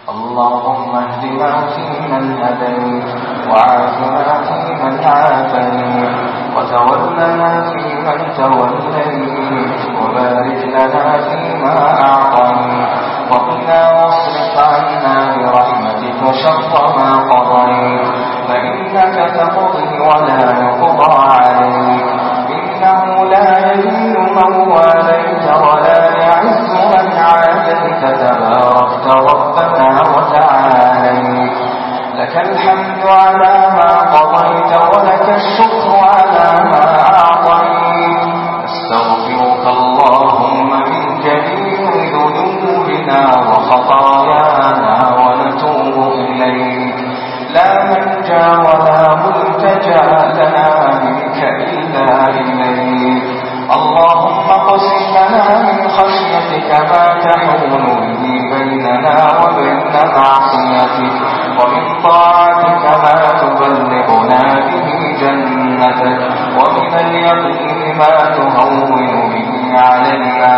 اللهم اهدنا فيمن هديت، وعافنا فيمن عافيت، وتولنا فيمن توليت، وبارك لنا فيما أعطيت، وقنا واصرف عنا برحمتك شر ما قضيت، فإنك تقضي ولا يقضى عليك، إنه لا يذل من واليت ولا يعز من عاديت، تباركت ربنا وتعاليت، لك الحمد على ما قضيت ولك الشكر على ما أعطيت. أستغفرك اللهم من جميع ذنوبنا وخطايانا ونتوب إليك، لا منجا ولا ملتجا لنا منك إلا إليك. اللهم اقسم لنا من خشيتك ما تحول به بيننا وبين معصيتك، ومن طاعتك ما تبلغنا به جنتك، ومن اليقين ما تهون به علينا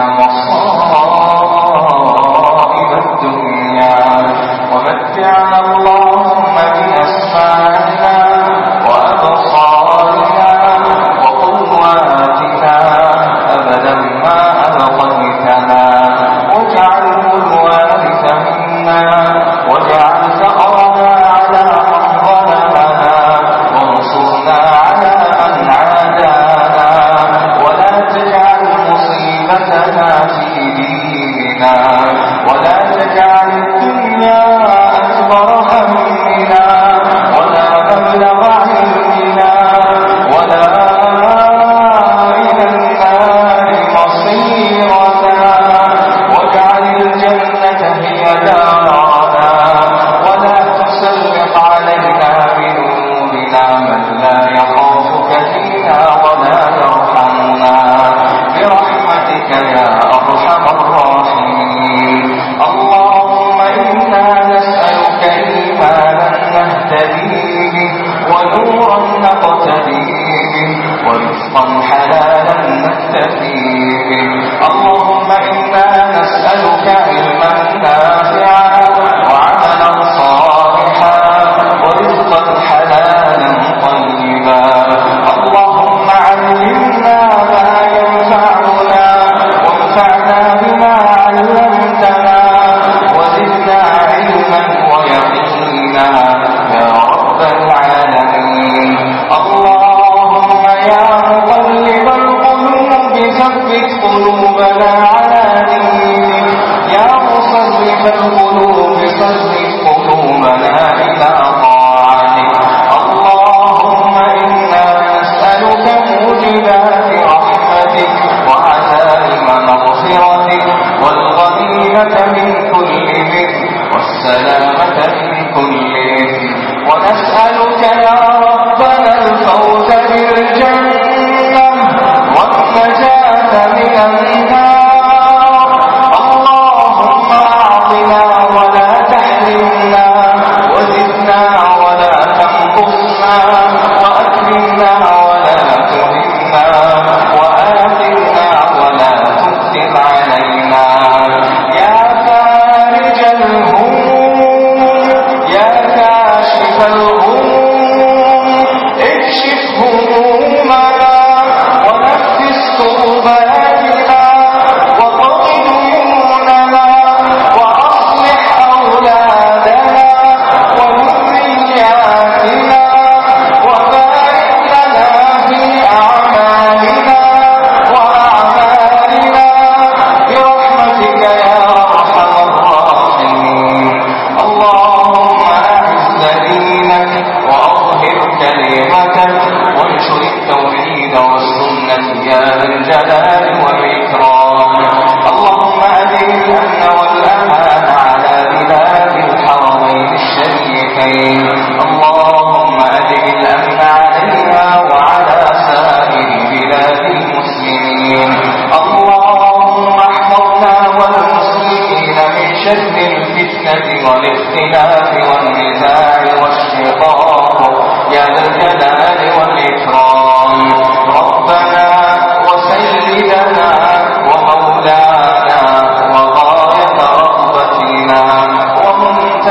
مصائب الدنيا، ومتعنا اللهم بأسماعنا وأبصارنا وقواتنا أبدا ما أبقيتنا، واجعله الوارث منا، واجعل ثأرنا على من ظلمنا، وانصرنا على من عادانا، ولا تجعل مصيبتنا في ديننا، ولا تجعل الدنيا أكبر همنا، ولا مبلغ علمنا، ولا إلى النار مصيرنا، واجعل الجنة هي دارنا، ولا تسلط علينا بذنوبنا من لا يخافك فينا ولا يرحمنا، برحمتك يا أرحم الراحمين. اللهم إنا نسألك إيمانا نهتدي به، ونورا نقتدي به، ورزقا حلالا نكتفي به. اللهم إنا نسألك علما نافعا، وعملا صالحا، ورزقا حلالا طيبا. اللهم علمنا ما ينفعنا، وانفعنا بما علمتنا، وزدنا علما ويقينا يا رب العالمين. اللهم يا مقلب القلوب ثبت قلوبنا على دينك، يا مصرف القلوب صرف قلوبنا إلى طاعتك. اللهم إنا نسألك موجبات رحمتك، وعزائم مغفرتك، والغنيمة من كل إثم، والسلامة من كل إثم، ونسألك يا ربنا الفوز بالجنة والنجاة من النار. اللهم أعطنا ولا تحرمنا، وزدنا ولا تنقصنا، وأكرمنا ولا تهنا، وآثرنا ولا تؤثر علينا. يا فارج الهموم، يا كاشف الغموم، اكشف همومنا، ونفس كرباتنا، وقض ديوننا، وأصلح أولادنا وذرياتنا، وبارك لنا في أعمالنا وأعمالنا، برحمتك يا أرحم الراحمين. اللهم أعز دينك، وأظهر كلمتك، وانشر التوحيد والسنة يا ذا الجلال والإكرام. اللهم أدم الأمن والأمان على بلاد الحرمين الشريفين. اللهم أدم الأمن عليها وعلى سائر بلاد المسلمين. اللهم احفظنا والمسلمين من شر الفتنة والاختلاف والنزاع والشقاق يا ذا الجلال والإكرام. ربنا وسيدنا ومولانا وغاية رغبتنا ومنتهى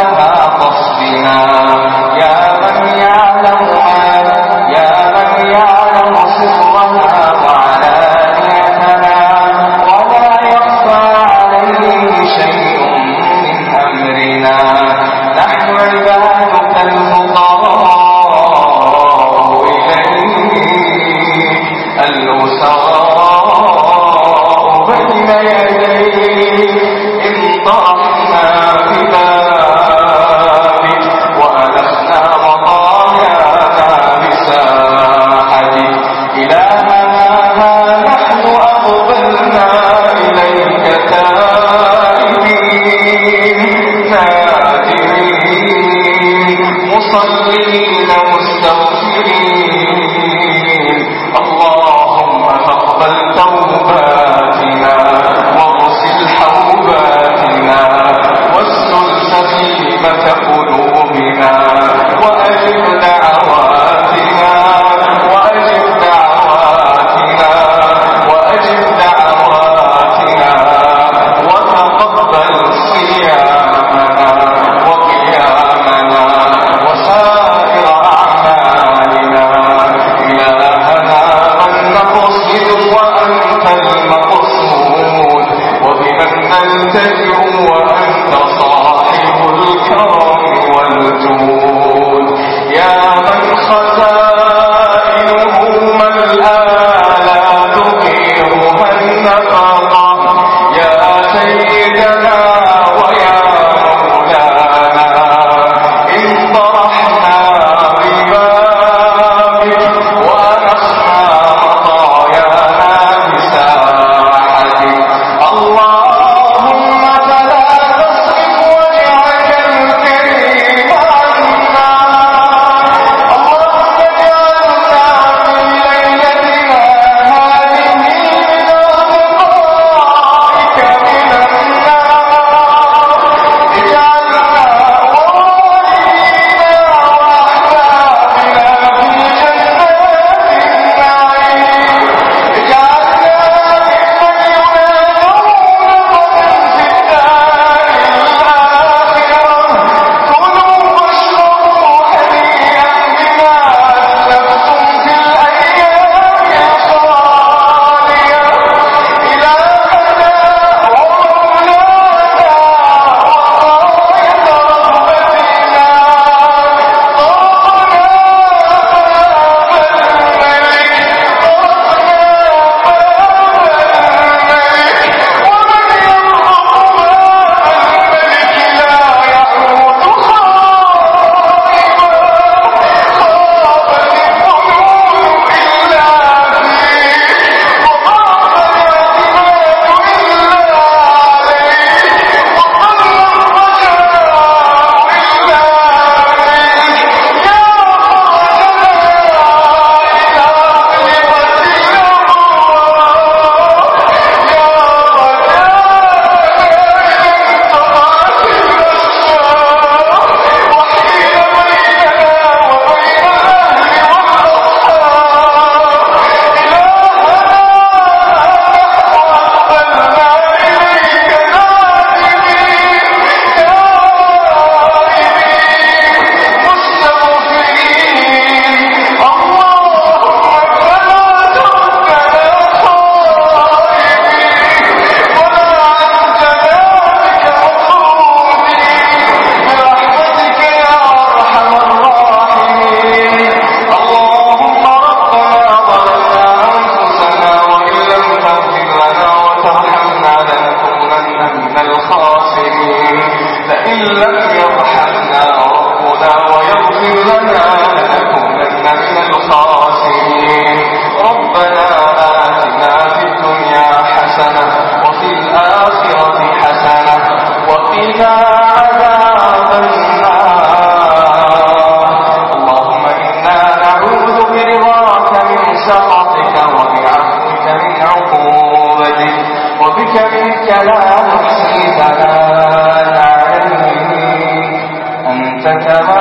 نادمين مصلين مستغفرين اللهم فاقبل توباتنا واغسل حوباتنا واسلل سخيمة قلوبنا وأجب دعواتنا وتقبل صيامنا وقيامنا وسائر أعمالنا إلهنا من نقصد وأنت المقصود وبمن نلتجئ وأنت صاحب الكرم والجود يا من خزائنه ملآ لا تغيرها النفقة يا سيدنا ويا مولانا إن طرحنا ببابك ونصنا مطايانا بساحتك اللهم فلا تصرف وجهك الكريم عنا اللهم اجعلنا في ليلتنا هذه من أصدقائك من النار اجعلنا ووالدينا وأحبابنا في جنات النعيم اجعلنا ممن ينادونك في الدار الآخرة كلوا واشربوا هنيئا بما أسلفتم في الأيام الخالية إلهنا ومولانا وغاية رغبتنا طرقنا وبك منك لا نحصي ثناء عليك أنت كما